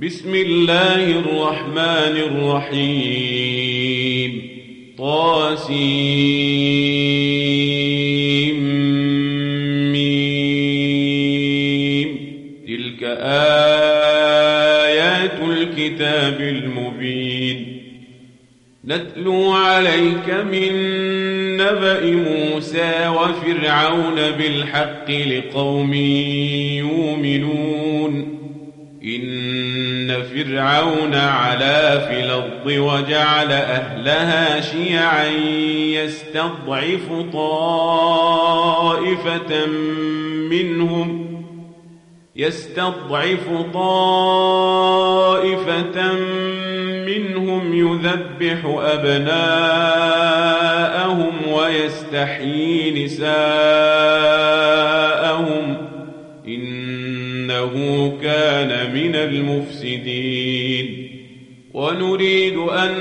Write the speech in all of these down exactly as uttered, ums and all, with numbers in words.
بسم الله الرحمن الرحيم طاسيم تلك آيات الكتاب المبين نتلو عليك من نبأ موسى وفرعون بالحق لقوم يؤمنون إن فرعون علا في الأرض وجعل أهلها شيعا يستضعف طائفة منهم يستضعف طائفة منهم يذبح أبناءهم ويستحيي نساءهم إنه كان من المفسدين ونريد أن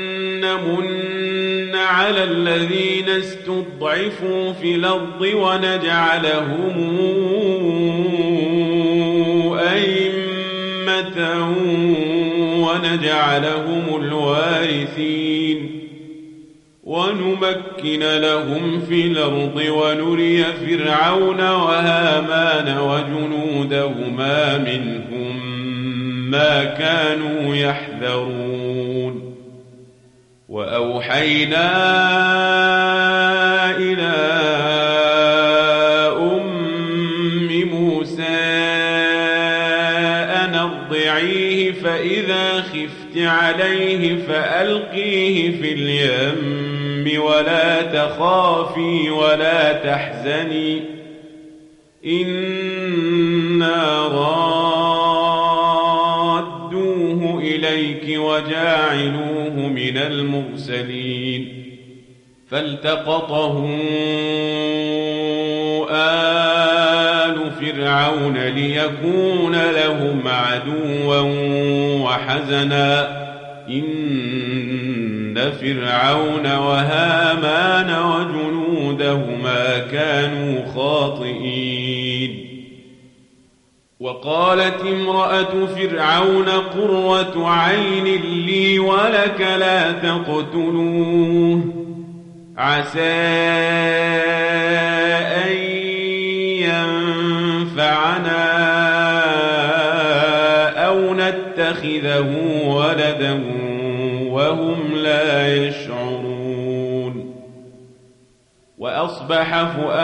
نمن على الذين استضعفوا في الأرض ونجعلهم أئمة ونجعلهم الوارثين ونمكن لهم في الأرض ونري فرعون وهامان وجنودهما منهم ما كانوا يحذرون وأوحينا إلى أم موسى أن ارضعيه فإذا خفت عليه فألقيه في اليم ولا تخافي ولا تحزني إنا رادوه إليك وجاعلوه من المرسلين فالتقطه آل فرعون ليكون لهم عدوا وحزنا إن فرعون وهامان وجنودهما كانوا خاطئين وقالت امرأة فرعون قرة عين لي ولك لا تقتلوه عسى أن ينفعنا أو نتخذه ولدا وهم لا يشعرون وأصبح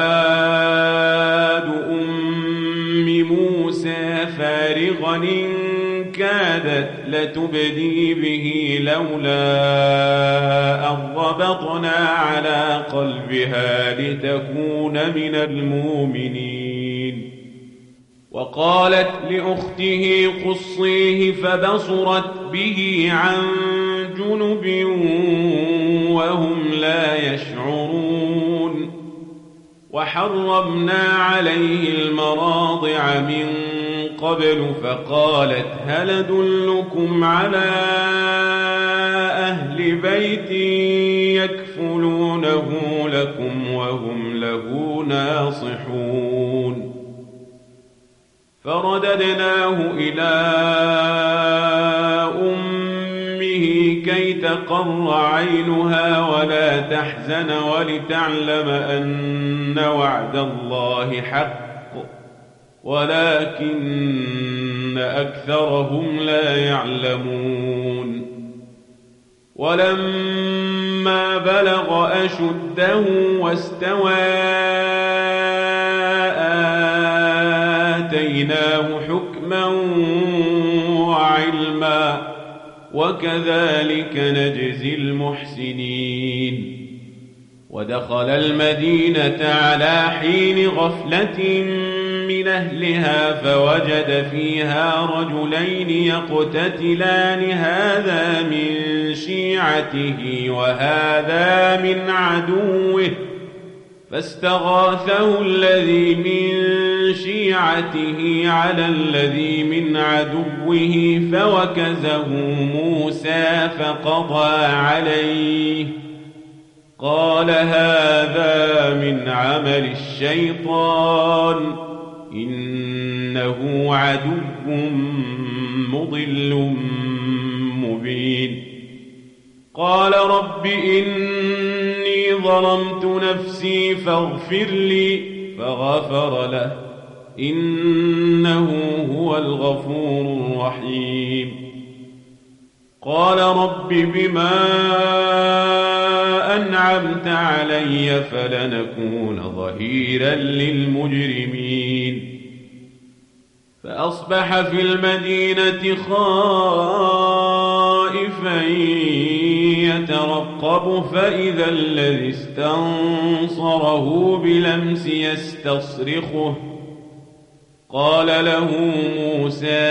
فؤاد أم موسى فارغا إن كادت لتبدي به لولا أن ربطنا على قلبها لتكون من المؤمنين وقالت لأخته قصيه فبصرت به عن جنب وهم لا يشعرون وحرمنا عليه المراضع من قبل فقالت هل أدلكم على أهل بيت يكفلونه لكم وهم له ناصحون فرددناه إلى أمه كي تقر عينها ولا تحزن ولتعلم أن وعد الله حق ولكن أكثرهم لا يعلمون ولما بلغ أشده واستوى آتيناه حكما وعلما وكذلك نجزي المحسنين ودخل المدينة على حين غفلة من أهلها فوجد فيها رجلين يقتتلان هذا من شيعته وهذا من عدوه فاستغاثه الذي من شيعته على الذي من عدوه فوكزه موسى فقضى عليه قال هذا من عمل الشيطان إن إنه عدو مضل مبين. قال رب إني ظلمت نفسي فاغفر لي فغفر له إنه هو الغفور الرحيم. قال رب بما أنعمت علي فلنكون ظهيرا للمجرمين. فأصبح في المدينة خائفا يترقب فإذا الذي استنصره بلمس يستصرخه. قال له موسى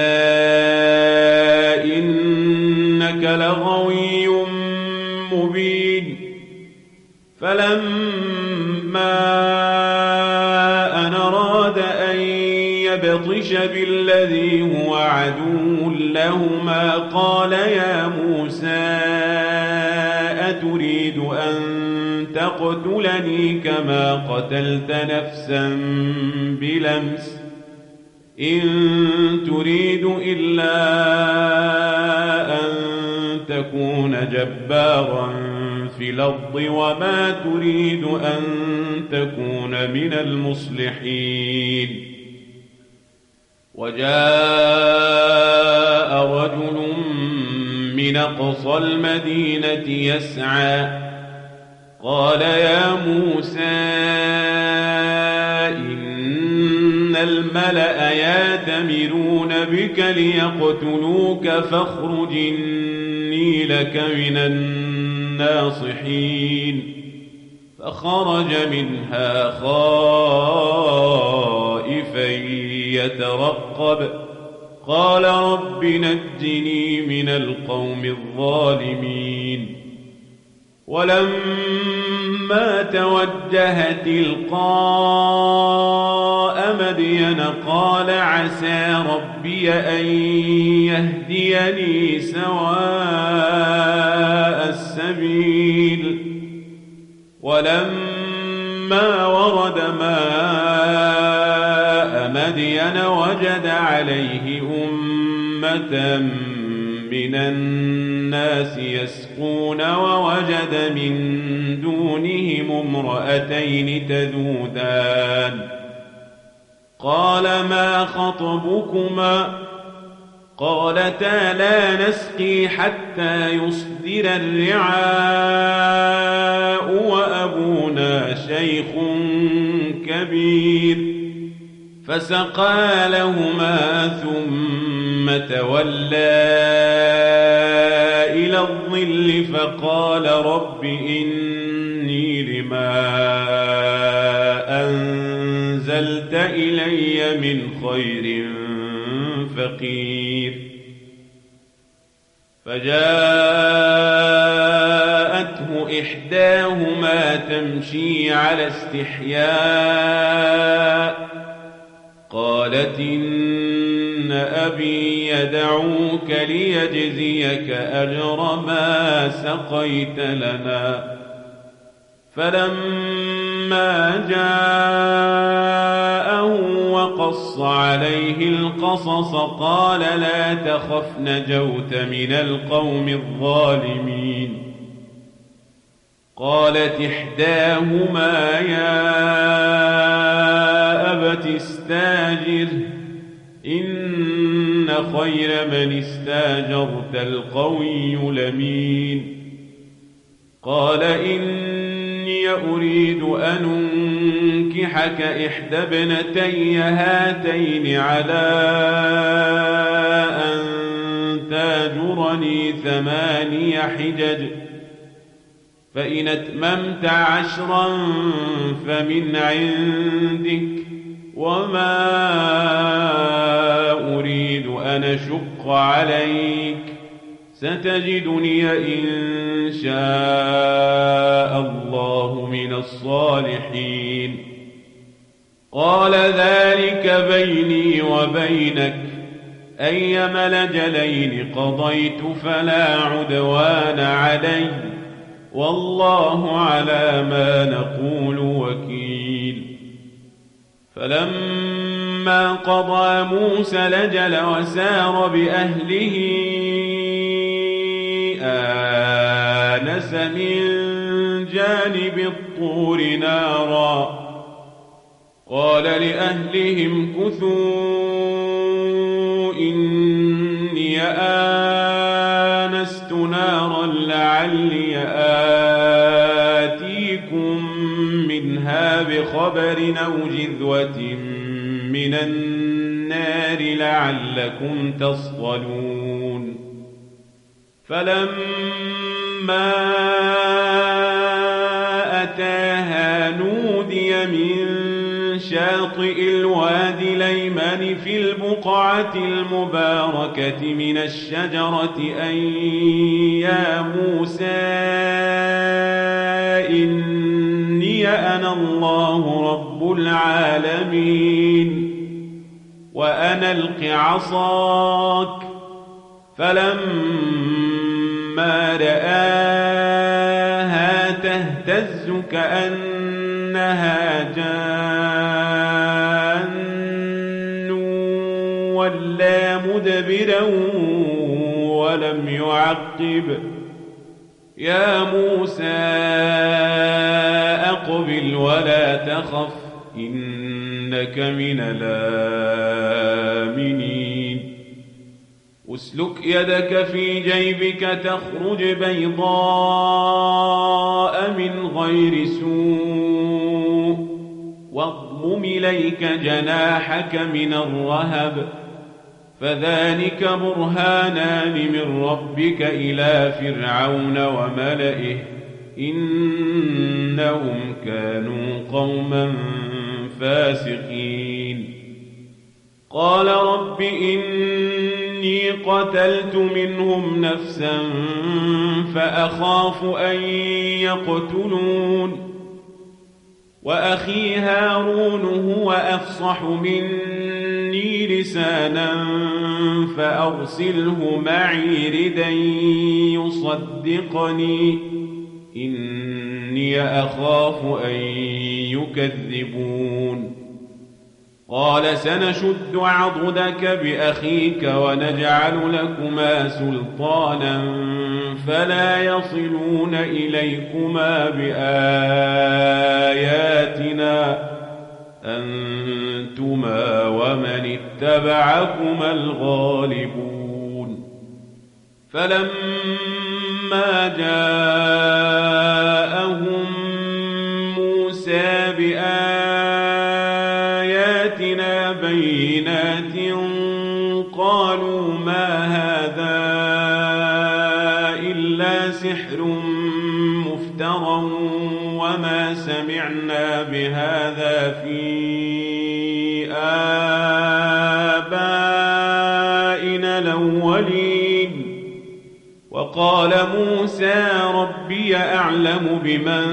إنك لغوي مبين. فلما أن أراد أن يبطش بالذي هو عدو لهما قال يا موسى أتريد أن تقتلني كما قتلت نفسا بلمس إن تريد إلا أن تكون جبارا في الأرض وما تريد أن تكون من المصلحين. وجاء رجل من أقصى المدينة يسعى قال يا موسى إن الملأ يأتمرون بك ليقتلوك فاخرج إني لك من الناصحين. فخرج منها خائفا يترقب قال رب نجني من القوم الظالمين. ولما توجه تلقاء مدين قال عسى ربي أن يهديني سواء السبيل. ولما ورد ماء مدين وجد عليه أمة من الناس يسقون ووجد من دونهم امرأتين تذودان. قال ما خطبكما؟ قالتا لا نسقي حتى يصدر الرعاء وأبونا شيخ كبير. فسقى لهما ثم تولى إلى الظل فقال رب إني لما أنزلت إلي من خير فقير. فجاءته إحداهما تمشي على استحياء قالت إن أبي يدعوك ليجزيك أجر ما سقيت لنا. فلما جاءه وقص عليه القصص قال لا تخف نجوت من القوم الظالمين. قالت إحداهما يا أبت استاجر إن خير من استاجرت القوي الأمين. قال إني أريد أن أنكحك إحدى ابنتي هاتين على أن تاجرني ثماني حجج فإن أتممت عشرا فمن عندك وما أريد أن أشق عليك ستجدني إن شاء الله من الصالحين. قال ذلك بيني وبينك أيما الأجلين قضيت فلا عدوان علي والله على ما نقول وكيل. فلما فلما قضى موسى الأجل وسار بأهله آنس من جانب الطور نارا قال لأهلهم كثوا إني آنست نارا لعلي آتيكم منها بخبر أو جذوة من النار لعلكم تصطلون فلما أتاها نودي من شاطئ الوادي الأيمن في البقعة المباركة من الشجرة أن يا موسى إني أنا الله رب العالمين وأنا ألق عصاك فلما رآها تهتز كأنها جان ولا مدبرا ولم يعقب يا موسى أقبل ولا تخف إنك من الآمنين اسلك يدك في جيبك تخرج بيضاء من غير سوء واضمم إليك جناحك من الرهب فذلك برهانان من ربك إلى فرعون وملئه إنهم كانوا قوما فاسقين قال رب إني قتلت منهم نفسا فأخاف أن يقتلون وأخي هارون هو أفصح مني لسانا فأرسله معي ردا يصدقني إني أخاف أن يكذبون قال سنشد عضدك بأخيك ونجعل لكما سلطانا فلا يصلون إليكما بآياتنا أنتما ومن اتبعكما الغالبون فلما جاءهم موسى بآياتنا بينات قالوا ما هذا إلا سحر مفترى وما سمعنا بهذا في آبائنا الأولين وقال موسى ربي أعلم بمن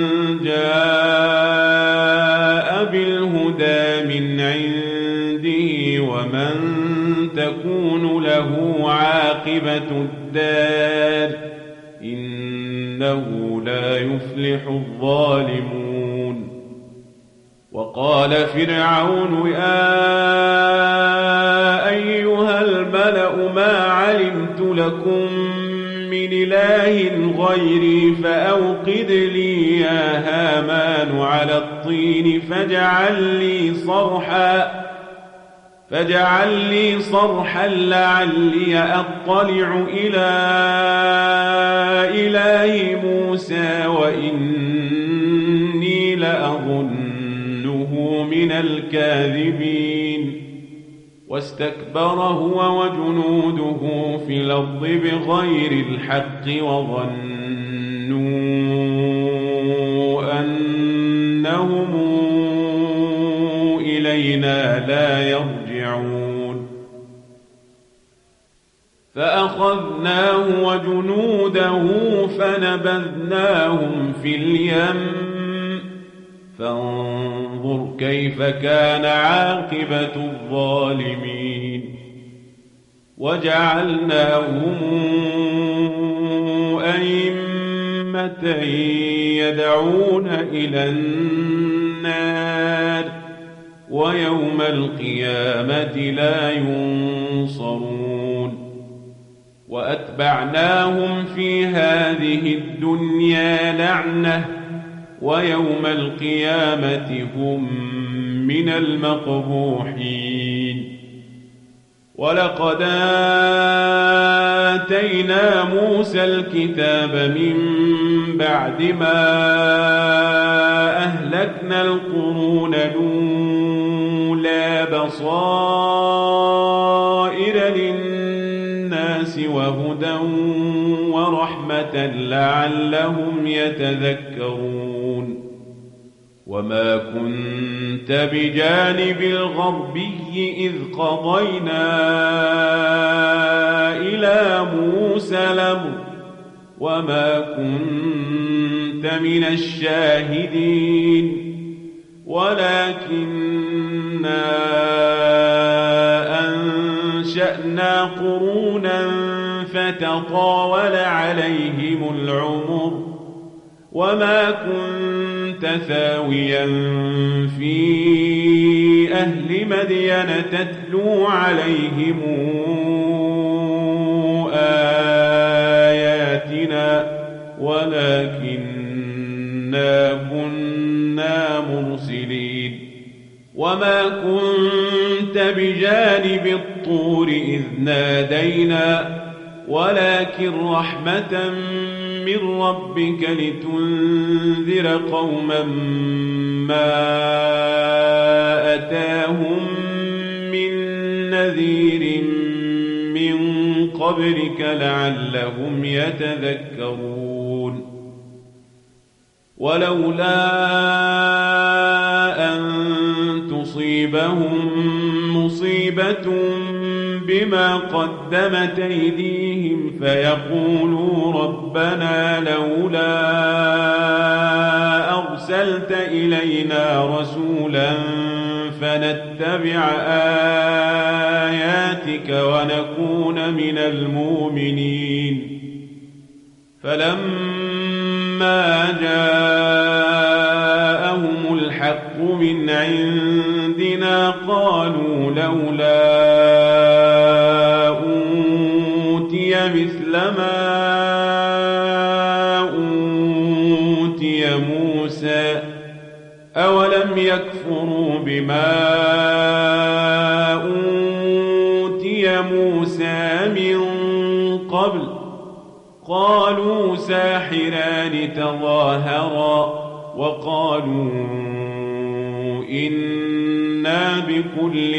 جاء بالهدى من عنده ومن تكون له عاقبة الدار إنه لا يفلح الظالمون وقال فرعون يا أيها الملأ ما علمت لكم من إله غيري فأوقد لي يا هامان على الطين فاجعل لي صرحا فاجعل لي صرحا لعلي أطلع إلى إله موسى وإني لأظنه من الكاذبين واستكبر هو وجنوده في الأرض بغير الحق وظنوا أنهم إلينا لا يرجعون فأخذناه وجنوده فنبذناهم في اليم فانظر كيف كان عاقبة الظالمين وجعلناهم أئمة يدعون إلى النار ويوم القيامة لا ينصرون وأتبعناهم في هذه الدنيا لعنة ويوم القيامة هم من المقبوحين ولقد آتينا موسى الكتاب من بعد ما أهلكنا القرون الأولى بصائر للناس وهدى ورحمة لعلهم يتذكرون وما كنت بجانب الغربي إذ قضينا إلى موسى الأمر وما كنت من الشاهدين ولكننا أنشأنا قرونا فتطاول عليهم العمر وما كنت ثاويا في أهل مدين تتلو عليهم آياتنا ولكننا كنا مرسلين وما كنت بجانب الطور إذ نادينا ولكن رحمة من ربك لتنذر قوما ما أتاهم من نذير من قبلك لعلهم يتذكرون ولولا أن تصيبهم مصيبة بما قدمت أيديهم فيقولوا ربنا لولا أرسلت إلينا رسولا فنتبع آياتك ونكون من المؤمنين فلما جاءهم الحق من عندنا قالوا لولا مثل ما أوتي موسى أولم يكفروا بما أوتي موسى من قبل قالوا ساحران تظاهرا وقالوا إنا بكل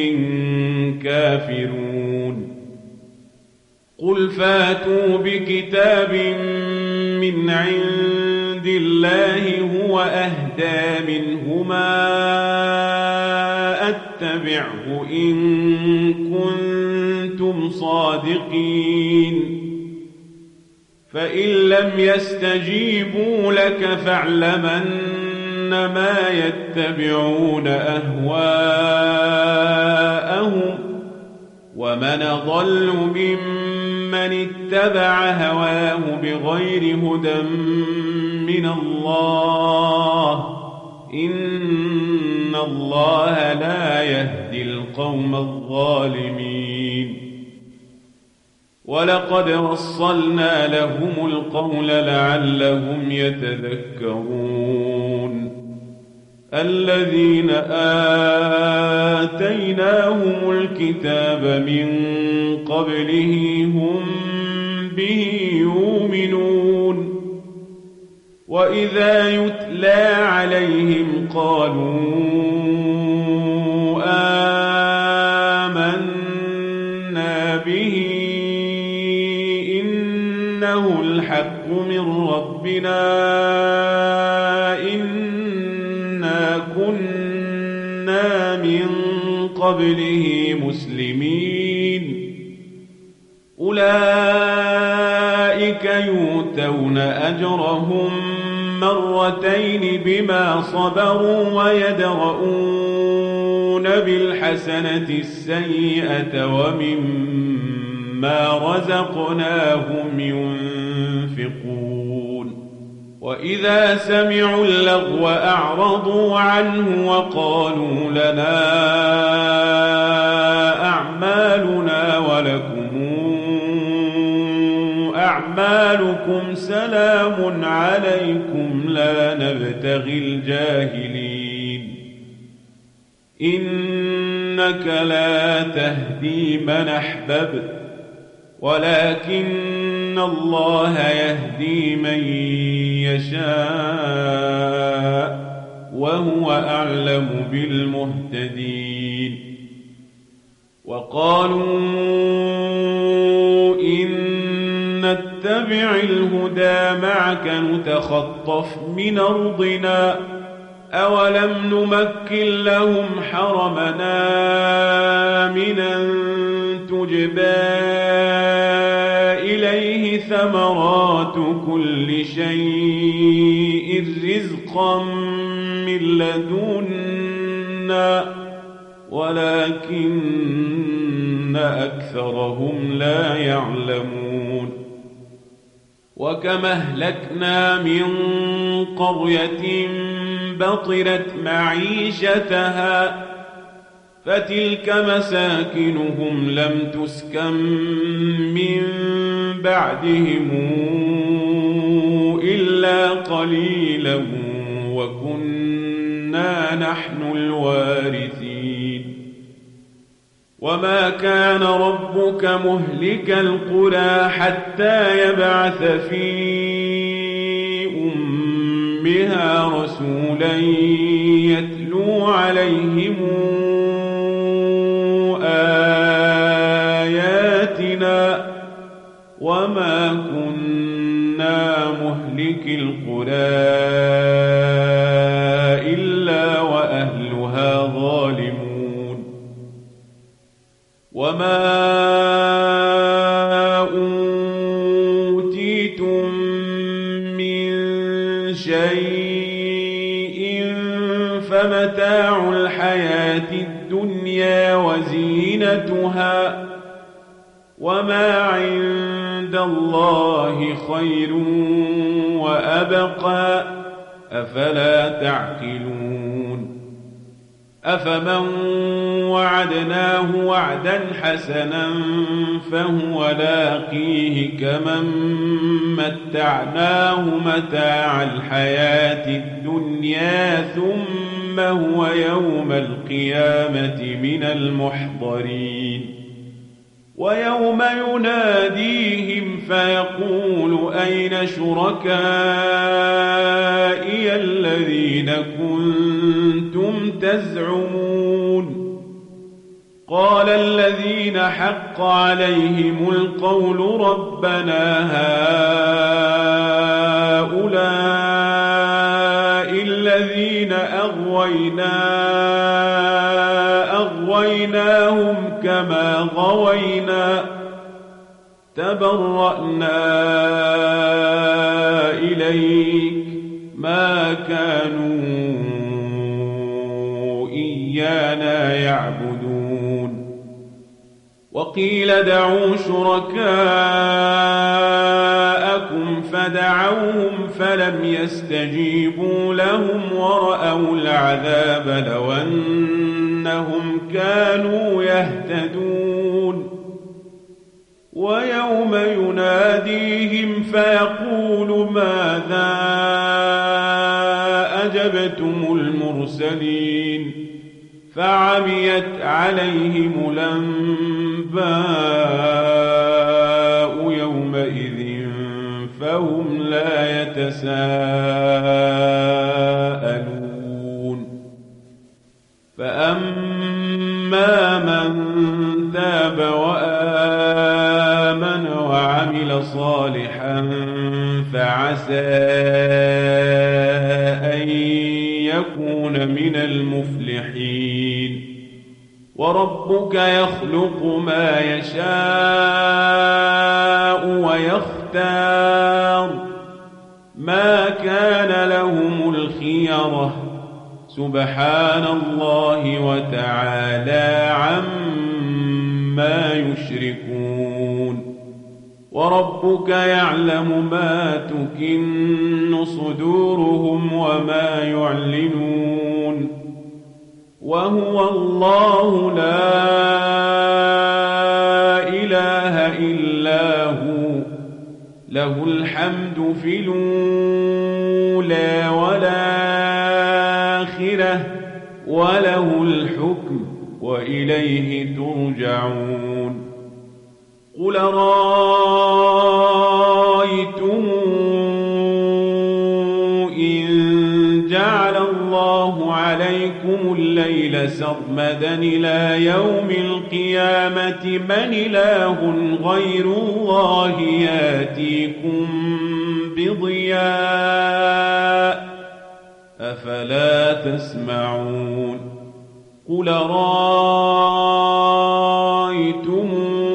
كافرون قل فاتوا بكتاب من عند الله هو أهدى منهما أتبعه إن كنتم صادقين فإن لم يستجيبوا لك فاعلمن ما يتبعون أهواءهم ومن ضل ممن اتبع هواه بغير هدى من الله إن الله لا يهدي القوم الظالمين ولقد وصلنا لهم القول لعلهم يتذكرون الذين آتيناهم الكتاب من قبله هم به يؤمنون وإذا يتلى عليهم قالوا آمنا به إنه الحق من ربنا إنا كنا من قبله مسلمين أولئك يؤتون أجرهم مرتين بما صبروا ويدرؤون بالحسنة السيئة ومما رزقناهم ينفقون وإذا سمعوا اللغو أعرضوا عنه وقالوا لنا أعمالنا ولكم أعمالكم سلام عليكم لا نبتغي الجاهلين إنك لا تهدي من أحببت ولكن الله يهدي من يشاء وهو أعلم بالمهتدين وقالوا إن نتبع الهدى معك نتخطف من أرضنا أولم نمكن لهم حرمنا آمنا تجبى إليه ثمرات كل شيء رزقا من لدنا ولكن أكثرهم لا يعلمون وكما أهلكنا من قرية بطرت معيشتها فتلك مساكنهم لم تسكن من بعدهم إلا قليلا وكنا نحن الوارثين وما كان ربك مهلك القرى حتى يبعث في أمها رسولا يتلو عليهم آياتنا وما كنا مهلك القرى إلا وأهلها ظالمون وما أوتيتم من شيء فمتاع الحياة الدنيا وزينتها وما عند الله خير وأبقى أفلا تعقلون أفمن وعدناه وعدا حسنا فهو لاقيه كمن متعناه متاع الحياة الدنيا ثم هو يوم القيامة من المحضرين ويوم يناديهم فيقول أين شركائي الذين كنتم تزعمون قال الذين حق عليهم القول ربنا هؤلاء الذين أغوينا أغويناهم كما غوينا تبرأنا إليك ما كانوا إيانا يعبدون وقيل دعوا شركاءكم فدعوهم فلم يستجيبوا لهم ورأوا العذاب لو أنهم كانوا يهتدون ويوم يناديهم فيقول ماذا أجبتم المرسلين فعميت عليهم الأنباء يومئذ فهم لا يتساءلون فأما من تاب وآمن وعمل صالحا فعسى أن يكون من المفلحين وربك يخلق ما يشاء ويختار ما كان لهم الخيرة سبحان الله وتعالى عما يشركون وربك يعلم ما تكن صدورهم وما يعلنون وهو الله لا إله إلا هو له الحمد في الأولى والآخرة وله الحكم وإليه ترجعون قل رأيتم إن جعل الله عليكم الليل سرمدا إلى يوم القيامة من إله غير الله ياتيكم بضياء أفلا تسمعون قل رأيتم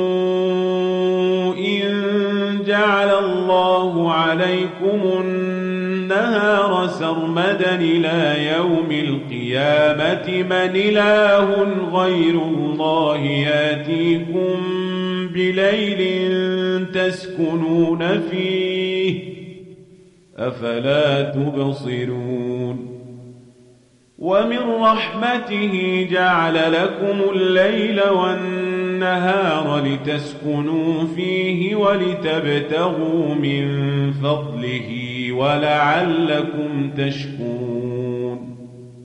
جعل الله عليكم النهار سرمدا إلى يوم القيامة من إله غير الله ياتيكم بليل تسكنون فيه أفلا تبصرون ومن رحمته جعل لكم الليل والنهار لتسكنوا فيه ولتبتغوا من فضله ولعلكم تشكرون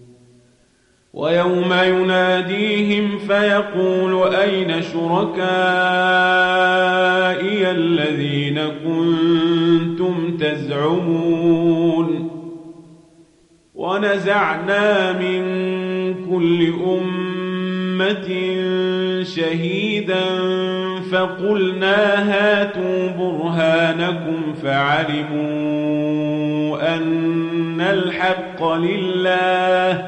ويوم يناديهم فيقول أين شركائي الذين كنتم تزعمون ونزعنا من كل أمة شهيدا فقلنا هاتوا برهانكم فعلموا أن الحق لله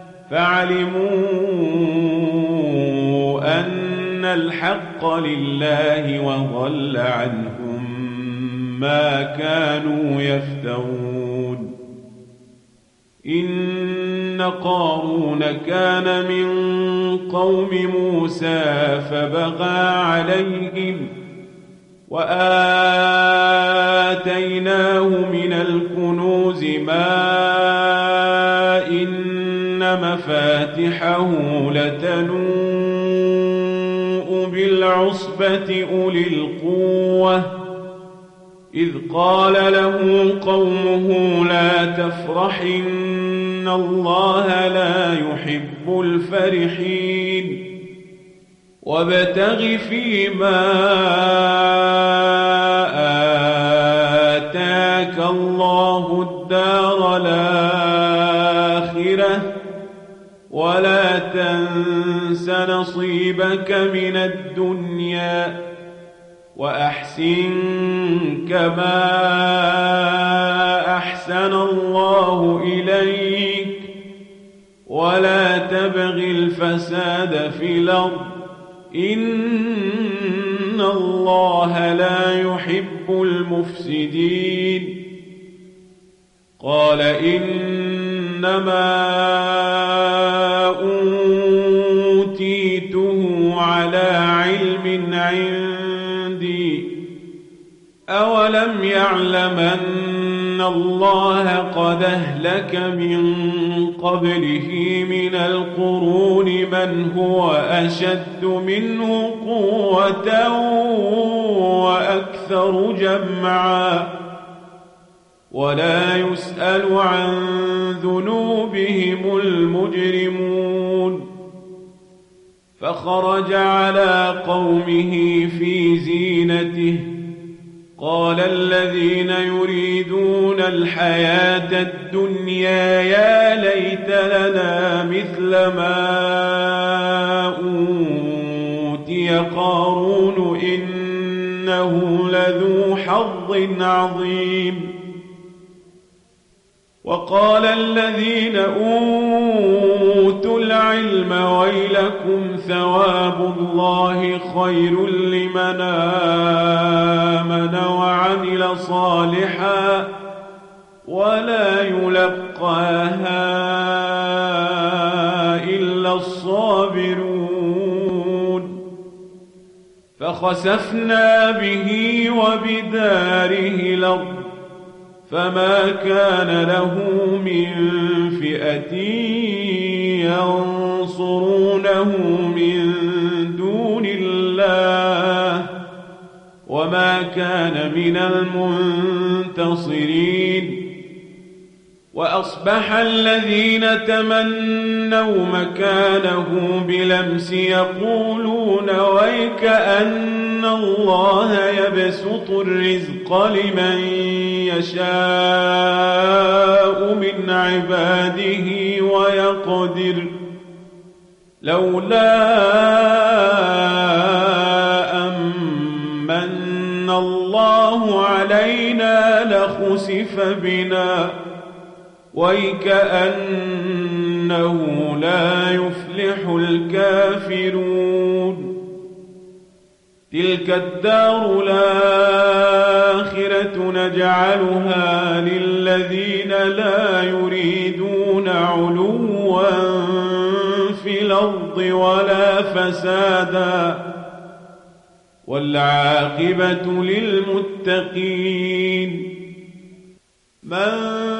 فعلموا أن الحق لله وضل عنهم ما كانوا يفترون إن قارون كان من قوم موسى فبغى عليهم وآتيناه من الكنوز ما إن مفاتحه لتنوء بالعصبة أولي القوة إذ قال له قومه لا تفرح إن الله لا يحب الفرحين وابتغ فيما آتاك الله الدار الآخرة ولا تنس نصيبك من الدنيا وأحسن كما أحسن الله إليك ولا تبغ الفساد في الأرض إن الله لا يحب المفسدين قال إنما أوتيته على علم عندي أولم يعلم أن الله قد أهلك من قبله من القرون من هو أشد منه قوة وأكثر جمعا ولا يسأل عن ذنوبهم المجرمون فخرج على قومه في زينته قال الذين يريدون الحياة الدنيا يا ليت لنا مثل ما أوتي قارون إنه لذو حظ عظيم وقال الذين أوتوا العلم ويلكم ثواب الله خير لمن آمن وعمل صالحا ولا يلقاها إلا الصابرون فخسفنا به وبداره الأرض فما كان له من فئة ينصرونه من دون الله وما كان من المنتصرين. وأصبح الذين تمنوا مكانه بلمس يقولون ويك أن الله يبسط الرزق لمن يشاء من عباده ويقدر لولا أمن الله علينا لخسف بنا ويكأنه لا يفلح الكافرون. تلك الدار الآخرة نجعلها للذين لا يريدون علوا في الأرض ولا فسادا والعاقبة للمتقين. من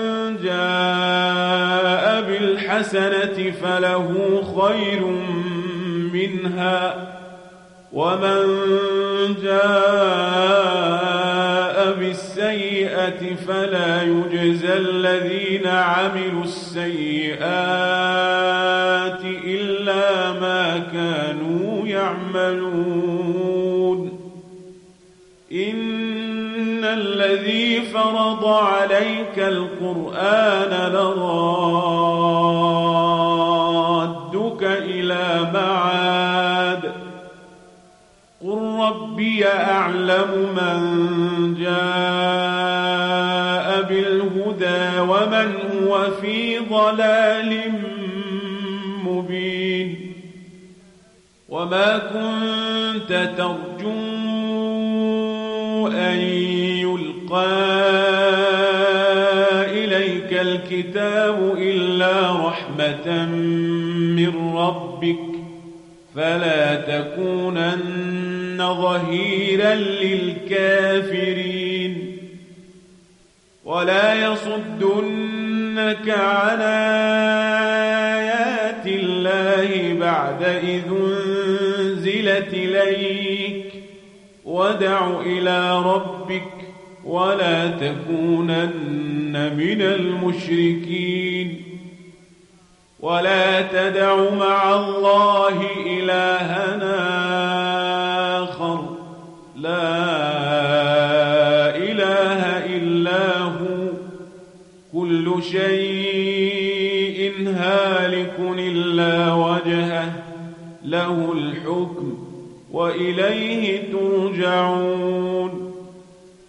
جاء بالحسنة فله خير منها ومن جاء بالسيئة فلا يجزى الذين عملوا السيئات إلا ما كانوا يعملون. إن الذي فرض عليك القرآن لرادك إلى معاد قل ربي أعلم من جاء بالهدى ومن هو في ضلال مبين. وما كنت ترجو أن يلقى إليك الكتاب إلا رحمة من ربك فلا تكونن ظهيرا للكافرين. ولا يصدنك عن آيات الله بعد إذ أنزلت إليك وادع إلى ربك ولا تكونن من المشركين. ولا تدع مع الله إلهنا آخر لا إله إلا هو كل شيء هالك إلا وجهه له الحكم وإليه ترجعون.